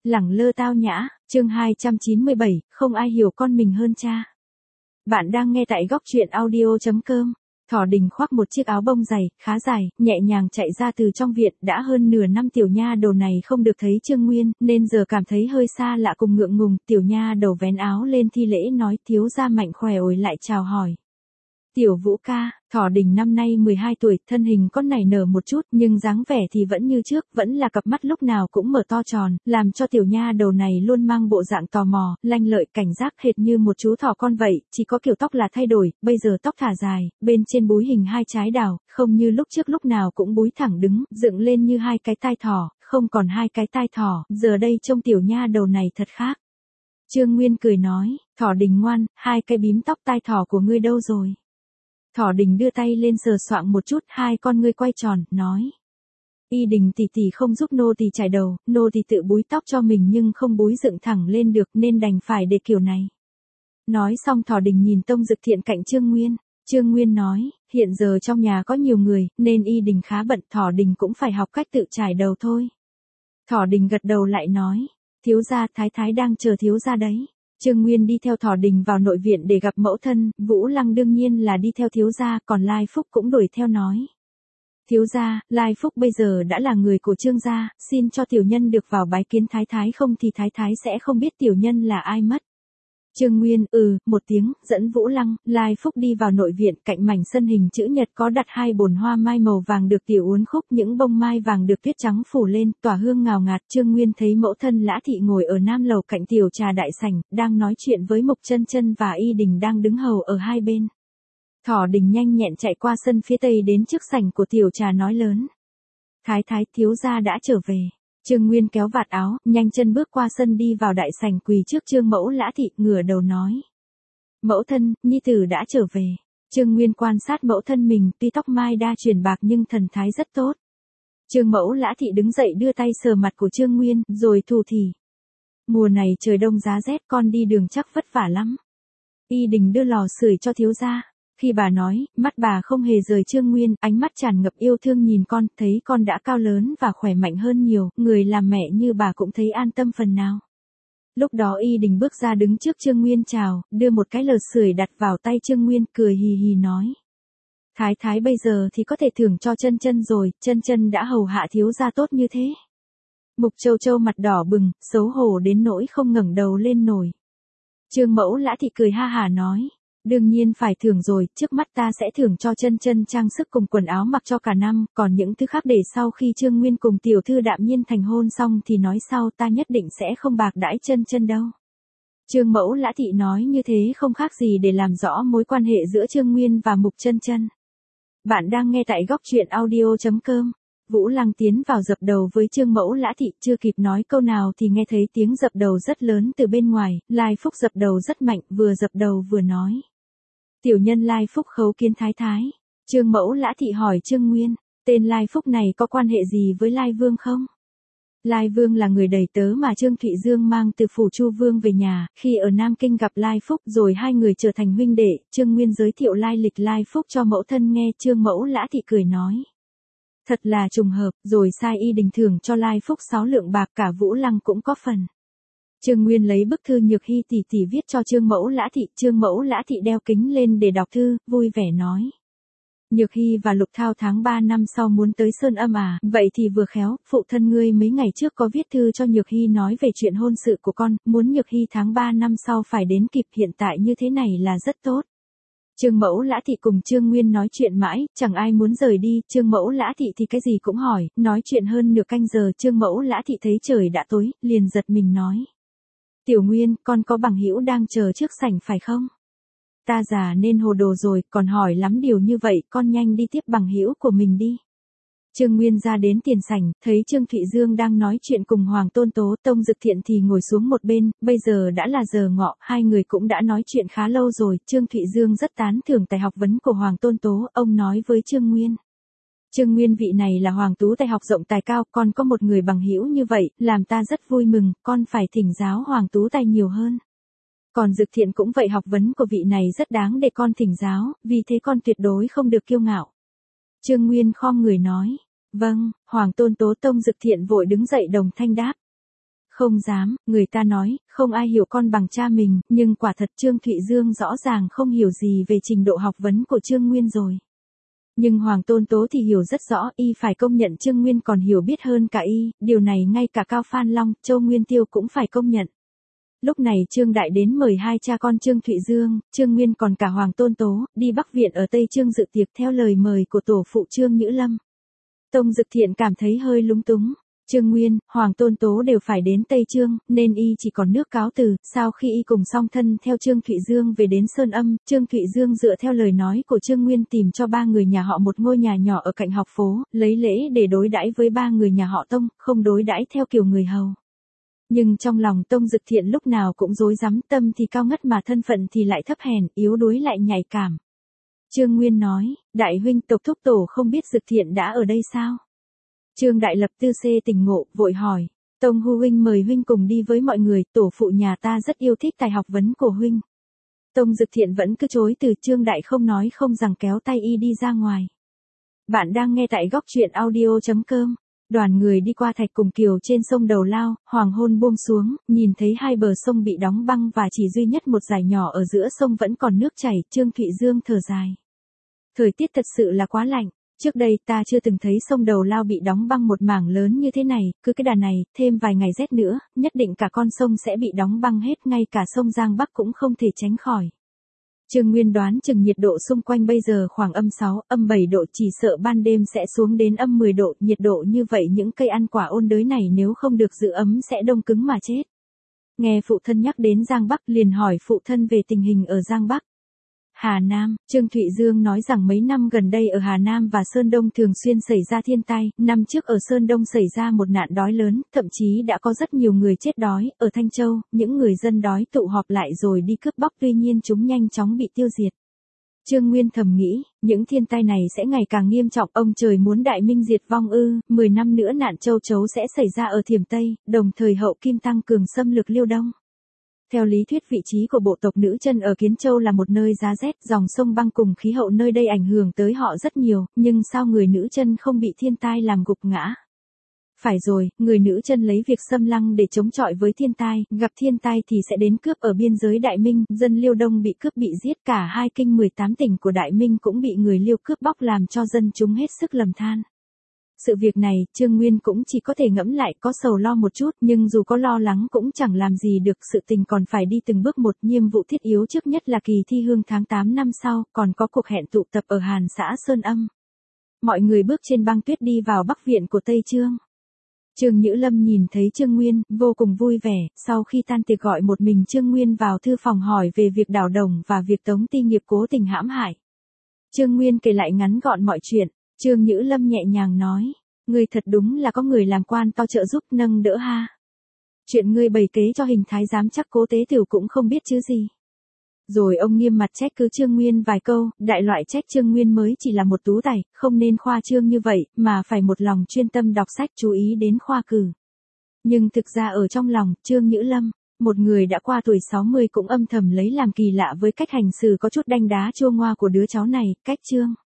Lẳng lơ tao nhã, chương 297, không ai hiểu con mình hơn cha. Bạn đang nghe tại góc truyện audio.com. Thỏ Đình khoác một chiếc áo bông dày, khá dài, nhẹ nhàng chạy ra từ trong viện, đã hơn nửa năm tiểu nha đầu này không được thấy Trương Nguyên, nên giờ cảm thấy hơi xa lạ cùng ngượng ngùng, tiểu nha đầu vén áo lên thi lễ nói thiếu gia mạnh khỏe ổi lại chào hỏi. Tiểu Vũ ca, Thỏ Đình năm nay 12 tuổi, thân hình có nảy nở một chút, nhưng dáng vẻ thì vẫn như trước, vẫn là cặp mắt lúc nào cũng mở to tròn, làm cho tiểu nha đầu này luôn mang bộ dạng tò mò, lanh lợi, cảnh giác hệt như một chú thỏ con vậy, chỉ có kiểu tóc là thay đổi, bây giờ tóc thả dài, bên trên búi hình hai trái đào, không như lúc trước lúc nào cũng búi thẳng đứng, dựng lên như hai cái tai thỏ, không còn hai cái tai thỏ, giờ đây trông tiểu nha đầu này thật khác. Trương Nguyên cười nói, Thỏ Đình ngoan, hai cái bím tóc tai thỏ của ngươi đâu rồi? Thỏ Đình đưa tay lên sờ soạng một chút, hai con ngươi quay tròn, nói. Y Đình tỷ tỷ không giúp nô tỳ chải đầu, nô tỳ tự búi tóc cho mình nhưng không búi dựng thẳng lên được nên đành phải để kiểu này. Nói xong Thỏ Đình nhìn Tông Dực Thiện cạnh Trương Nguyên. Trương Nguyên nói, hiện giờ trong nhà có nhiều người, nên Y Đình khá bận, Thỏ Đình cũng phải học cách tự chải đầu thôi. Thỏ Đình gật đầu lại nói, thiếu gia thái thái đang chờ thiếu gia đấy. Trương Nguyên đi theo Thỏ Đình vào nội viện để gặp mẫu thân, Vũ Lăng đương nhiên là đi theo thiếu gia, còn Lai Phúc cũng đuổi theo nói. Thiếu gia, Lai Phúc bây giờ đã là người của Trương gia, xin cho tiểu nhân được vào bái kiến thái thái, không thì thái thái sẽ không biết tiểu nhân là ai mất. Trương Nguyên, một tiếng, dẫn Vũ Lăng, Lai Phúc đi vào nội viện, cạnh mảnh sân hình chữ nhật có đặt hai bồn hoa mai màu vàng được tiểu uốn khúc, những bông mai vàng được tuyết trắng phủ lên, tỏa hương ngào ngạt. Trương Nguyên thấy mẫu thân Lã thị ngồi ở nam lầu cạnh tiểu trà đại sảnh, đang nói chuyện với Mục Chân Chân và Y Đình đang đứng hầu ở hai bên. Thỏ Đình nhanh nhẹn chạy qua sân phía tây đến trước sảnh của tiểu trà nói lớn. Thái thái, thiếu gia đã trở về. Trương Nguyên kéo vạt áo, nhanh chân bước qua sân đi vào đại sảnh quỳ trước Trương mẫu Lã thị, ngửa đầu nói. Mẫu thân, nhi tử đã trở về. Trương Nguyên quan sát mẫu thân mình, tuy tóc mai đa chuyển bạc nhưng thần thái rất tốt. Trương mẫu Lã thị đứng dậy đưa tay sờ mặt của Trương Nguyên, rồi thủ thỉ. Mùa này trời đông giá rét, con đi đường chắc vất vả lắm. Y Đình đưa lò sưởi cho thiếu gia. Khi bà nói, mắt bà không hề rời Trương Nguyên, ánh mắt tràn ngập yêu thương nhìn con, thấy con đã cao lớn và khỏe mạnh hơn nhiều, người làm mẹ như bà cũng thấy an tâm phần nào. Lúc đó Y Đình bước ra đứng trước Trương Nguyên chào, đưa một cái lò sưởi đặt vào tay Trương Nguyên, cười hì hì nói. Thái thái bây giờ thì có thể thưởng cho Chân Chân rồi, Chân Chân đã hầu hạ thiếu gia tốt như thế. Mục Châu Châu mặt đỏ bừng, xấu hổ đến nỗi không ngẩng đầu lên nổi. Trương mẫu Lã thị cười ha hả nói. Đương nhiên phải thưởng rồi, trước mắt ta sẽ thưởng cho Chân Chân trang sức cùng quần áo mặc cho cả năm, còn những thứ khác để sau khi Trương Nguyên cùng tiểu thư Đạm Nhiên thành hôn xong thì nói sau, ta nhất định sẽ không bạc đãi Chân Chân đâu. Trương mẫu Lã thị nói như thế không khác gì để làm rõ mối quan hệ giữa Trương Nguyên và Mục Chân Chân. Bạn đang nghe tại góc truyện audio.com. Vũ Lăng tiến vào dập đầu với Trương mẫu Lã thị, chưa kịp nói câu nào thì nghe thấy tiếng dập đầu rất lớn từ bên ngoài, Lai Phúc dập đầu rất mạnh, vừa dập đầu vừa nói. Tiểu nhân Lai Phúc khấu kiến thái thái. Trương mẫu Lã thị hỏi Trương Nguyên, tên Lai Phúc này có quan hệ gì với Lai Vương không? Lai Vương là người đầy tớ mà Trương Thụy Dương mang từ phủ Chu Vương về nhà, khi ở Nam Kinh gặp Lai Phúc rồi hai người trở thành huynh đệ. Trương Nguyên giới thiệu lai lịch Lai Phúc cho mẫu thân nghe, Trương mẫu Lã thị cười nói. Thật là trùng hợp, rồi sai Y Đình thưởng cho Lai Phúc 6 lượng bạc, cả Vũ Lăng cũng có phần. Trương Nguyên lấy bức thư Nhược Hy tỷ tỷ viết cho Trương mẫu Lã thị, Trương mẫu Lã thị đeo kính lên để đọc thư, vui vẻ nói. Nhược Hy và Lục Thao tháng 3 năm sau muốn tới Sơn Âm à, vậy thì vừa khéo, phụ thân ngươi mấy ngày trước có viết thư cho Nhược Hy nói về chuyện hôn sự của con, muốn Nhược Hy tháng 3 năm sau phải đến kịp, hiện tại như thế này là rất tốt. Trương mẫu Lã thị cùng Trương Nguyên nói chuyện mãi, chẳng ai muốn rời đi, Trương mẫu Lã thị thì cái gì cũng hỏi, nói chuyện hơn nửa canh giờ, Trương mẫu Lã thị thấy trời đã tối, liền giật mình nói. Tiểu Nguyên, con có bằng hữu đang chờ trước sảnh phải không? Ta già nên hồ đồ rồi, còn hỏi lắm điều như vậy, con nhanh đi tiếp bằng hữu của mình đi. Trương Nguyên ra đến tiền sảnh, thấy Trương Thụy Dương đang nói chuyện cùng Hoàng Tôn Tố, Tông Dực Thiện thì ngồi xuống một bên, bây giờ đã là giờ ngọ, hai người cũng đã nói chuyện khá lâu rồi, Trương Thụy Dương rất tán thưởng tài học vấn của Hoàng Tôn Tố, ông nói với Trương Nguyên. Trương Nguyên, vị này là Hoàng tú tài học rộng tài cao, con có một người bằng hữu như vậy, làm ta rất vui mừng, con phải thỉnh giáo Hoàng tú tài nhiều hơn. Còn Dực Thiện cũng vậy, học vấn của vị này rất đáng để con thỉnh giáo, vì thế con tuyệt đối không được kiêu ngạo. Trương Nguyên khom người nói. Vâng, Hoàng Tôn Tố. Tông Dực Thiện vội đứng dậy đồng thanh đáp. Không dám, người ta nói, không ai hiểu con bằng cha mình, nhưng quả thật Trương Thụy Dương rõ ràng không hiểu gì về trình độ học vấn của Trương Nguyên rồi. Nhưng Hoàng Tôn Tố thì hiểu rất rõ, y phải công nhận Trương Nguyên còn hiểu biết hơn cả y, điều này ngay cả Cao Phan Long, Châu Nguyên Tiêu cũng phải công nhận. Lúc này Trương Đại đến mời hai cha con Trương Thụy Dương, Trương Nguyên còn cả Hoàng Tôn Tố, đi Bắc Viện ở Tây Trương dự tiệc theo lời mời của tổ phụ Trương Nhữ Lâm. Tông Dực Thiện cảm thấy hơi lúng túng. Trương Nguyên, Hoàng Tôn Tố đều phải đến Tây Trương, nên y chỉ còn nước cáo từ. Sau khi y cùng song thân theo Trương Thụy Dương về đến Sơn Âm, Trương Thụy Dương dựa theo lời nói của Trương Nguyên tìm cho ba người nhà họ một ngôi nhà nhỏ ở cạnh học phố, lấy lễ để đối đãi với ba người nhà họ Tông, không đối đãi theo kiểu người hầu. Nhưng trong lòng Tông Dực Thiện lúc nào cũng rối rắm, tâm thì cao ngất mà thân phận thì lại thấp hèn, yếu đuối lại nhạy cảm. Trương Nguyên nói, đại huynh tộc thúc tổ không biết Dực Thiện đã ở đây sao? Trương Đại lập tư xê tỉnh ngộ, vội hỏi, Tông Hu huynh mời huynh cùng đi với mọi người, tổ phụ nhà ta rất yêu thích tài học vấn của huynh. Tông Dực Thiện vẫn cứ chối từ. Trương Đại không nói không rằng kéo tay y đi ra ngoài. Bạn đang nghe tại góc truyện audio.com. Đoàn người đi qua Thạch Cùng Kiều trên sông Đầu Lao, hoàng hôn buông xuống, nhìn thấy hai bờ sông bị đóng băng và chỉ duy nhất một dải nhỏ ở giữa sông vẫn còn nước chảy, Trương Thụy Dương thở dài. Thời tiết thật sự là quá lạnh, trước đây ta chưa từng thấy sông Đầu Lao bị đóng băng một mảng lớn như thế này, cứ cái đà này, thêm vài ngày rét nữa, nhất định cả con sông sẽ bị đóng băng hết, ngay cả sông Giang Bắc cũng không thể tránh khỏi. Trương Nguyên đoán chừng nhiệt độ xung quanh bây giờ khoảng âm 6, âm 7 độ, chỉ sợ ban đêm sẽ xuống đến âm 10 độ, nhiệt độ như vậy những cây ăn quả ôn đới này nếu không được giữ ấm sẽ đông cứng mà chết. Nghe phụ thân nhắc đến Giang Bắc liền hỏi phụ thân về tình hình ở Giang Bắc. Hà Nam, Trương Thụy Dương nói rằng mấy năm gần đây ở Hà Nam và Sơn Đông thường xuyên xảy ra thiên tai, năm trước ở Sơn Đông xảy ra một nạn đói lớn, thậm chí đã có rất nhiều người chết đói, ở Thanh Châu, những người dân đói tụ họp lại rồi đi cướp bóc tuy nhiên chúng nhanh chóng bị tiêu diệt. Trương Nguyên thầm nghĩ, những thiên tai này sẽ ngày càng nghiêm trọng, ông trời muốn đại minh diệt vong ư, 10 năm nữa nạn châu chấu sẽ xảy ra ở Thiểm Tây, đồng thời hậu Kim tăng cường xâm lược Liêu Đông. Theo lý thuyết vị trí của bộ tộc Nữ Chân ở Kiến Châu là một nơi giá rét, dòng sông băng cùng khí hậu nơi đây ảnh hưởng tới họ rất nhiều, nhưng sao người Nữ Chân không bị thiên tai làm gục ngã? Phải rồi, người Nữ Chân lấy việc xâm lăng để chống chọi với thiên tai, gặp thiên tai thì sẽ đến cướp ở biên giới Đại Minh, dân Liêu Đông bị cướp bị giết, cả hai kinh 18 tỉnh của Đại Minh cũng bị người Liêu cướp bóc làm cho dân chúng hết sức lầm than. Sự việc này, Trương Nguyên cũng chỉ có thể ngẫm lại, có sầu lo một chút, nhưng dù có lo lắng cũng chẳng làm gì được, sự tình còn phải đi từng bước một, nhiệm vụ thiết yếu trước nhất là kỳ thi hương tháng 8 năm sau, còn có cuộc hẹn tụ tập ở Hàn xã Sơn Âm. Mọi người bước trên băng tuyết đi vào Bắc Viện của Tây Trương. Trương Nhữ Lâm nhìn thấy Trương Nguyên, vô cùng vui vẻ, sau khi tan tiệc gọi một mình Trương Nguyên vào thư phòng hỏi về việc đào đồng và việc Tống Ti Nghiệp cố tình hãm hại. Trương Nguyên kể lại ngắn gọn mọi chuyện. Trương Nhữ Lâm nhẹ nhàng nói, ngươi thật đúng là có người làm quan to trợ giúp nâng đỡ ha. Chuyện ngươi bày kế cho Hình thái giám chắc Cố Tế Tửu cũng không biết chứ gì. Rồi ông nghiêm mặt trách cứ Trương Nguyên vài câu, đại loại trách Trương Nguyên mới chỉ là một tú tài, không nên khoa trương như vậy, mà phải một lòng chuyên tâm đọc sách chú ý đến khoa cử. Nhưng thực ra ở trong lòng, Trương Nhữ Lâm, một người đã qua tuổi 60 cũng âm thầm lấy làm kỳ lạ với cách hành xử có chút đanh đá chua ngoa của đứa cháu này, cách Trương